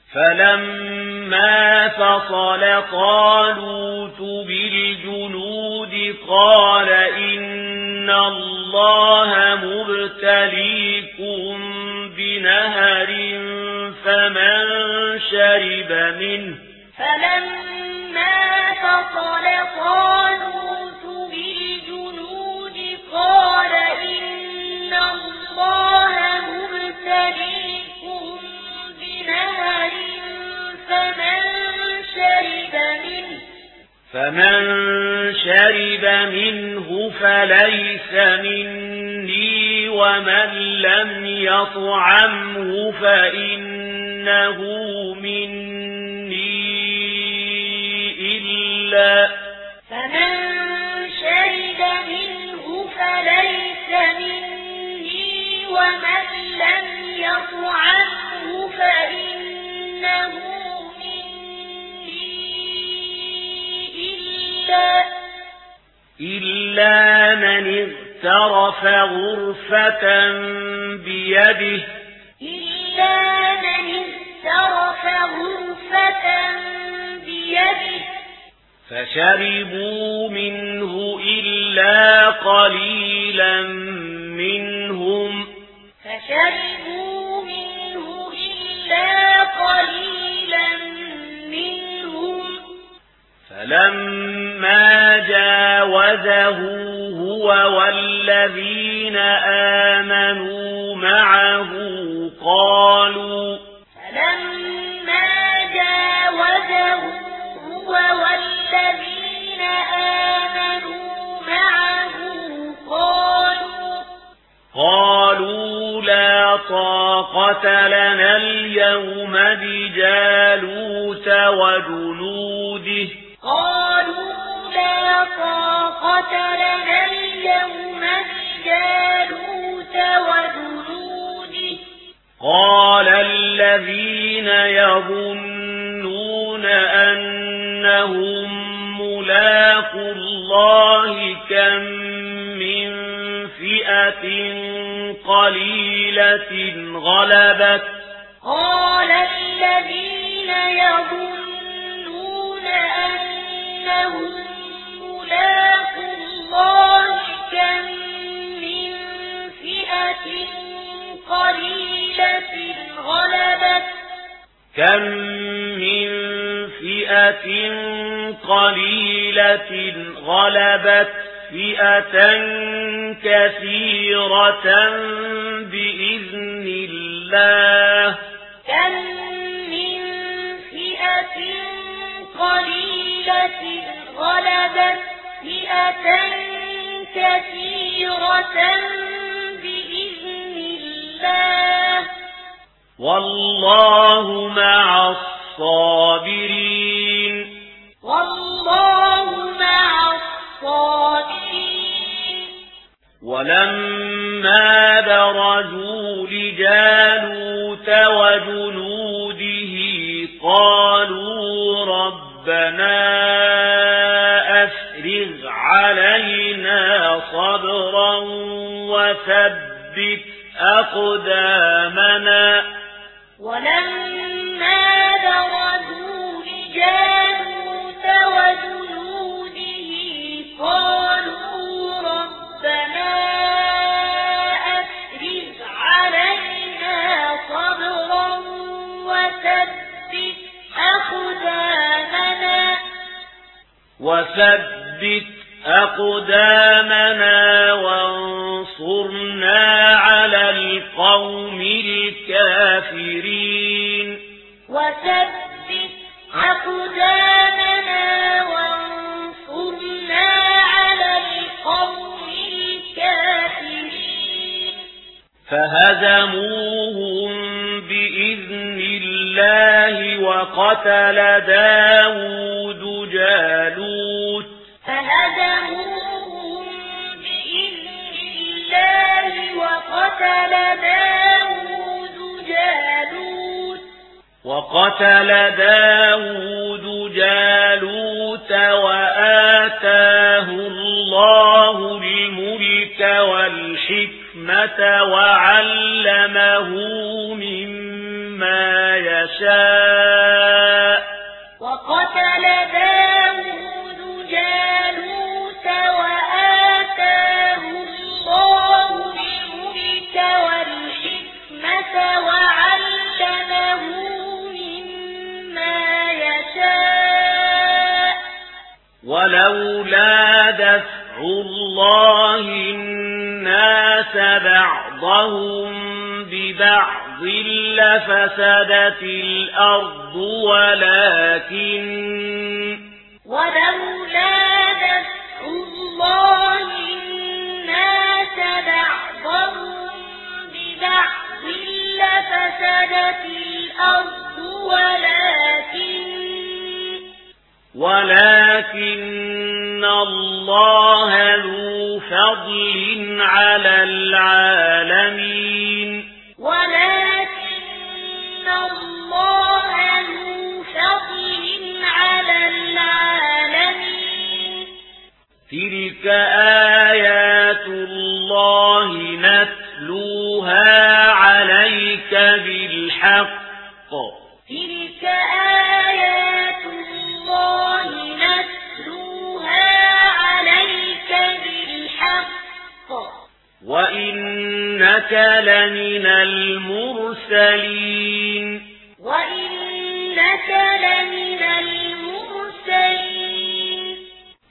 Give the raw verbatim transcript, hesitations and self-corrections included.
فلما فصل طالوت بالجنود قال إن الله مبتليكم بنهر فمن شرب منه فلما فصل طالوت بالجنود قال إن الله مبتليكم بنهر فمن شرب منه فمن شرب منه فليس مني ومن لم يطعمه فإنه مني إلا فمن شرب منه فليس مني ومن لم يطعمه فإنه مني إلا إلا من اغترف غرفة بيده إلا من اغترف غرفة بيده فشربوا منه إلا قليلا منهم فشربوا منه إلا قليلا منهم فلما جاوزه هو والذين آمنوا معه قالوا فلما جاوزه هو والذين آمنوا معه قالوا قالوا لا طاقة لنا اليوم بجالوت وجنوده قالوا لا طاقة لنا اليوم بجالوت وجنوده قال الذين يظنون أنهم ملاقو الله كم من فئة قليلة غلبت قال الذين يظنون أنهم ملاقو الله كم من فئة قليلة غلبت كم من فئة قليلة غلبت فئة كثيرة بإذن الله كم من فئة قليلة غلبت فئة كثيرة بإذن الله والله مع الصابرين والله مع الصابرين ولما برزوا لجالوت وجنوده قالوا ربنا أفرغ علينا صبرا وثبت أقدامنا ولما برزوا لجالوت وجنوده قالوا ربنا أفرغ علينا صبرا وثبت أقدامنا وثبت أقدامنا وانصرنا على القوم الكافرين وثبت أقدامنا وانصرنا على القوم الكافرين فهزموهم بإذن الله وقتل داود جالوت فهزموهم بإذن الله وقتل داود جالوت وقتل داود جالوت وآتاه الله الملك والحكمة وعلمه مما يشاء يشاء وقتل داود جالوت وآتاه الله الملك والحكمة وعلمه مما يشاء ولولا دفع الله الناس بعضهم ببعض لفسدت الأرض ولكن ولولا دفع الله الناس بعضهم ببعض لفسدت الأرض ولكن ولكن الله ذو فضل على العالمين ولكن الله ذو فضل على العالمين تلك آيات الله نتلوها عليك بالحق تلك آيات الله نتلوها عليك بالحق وإنك لمن المرسلين وإنك لمن المرسلين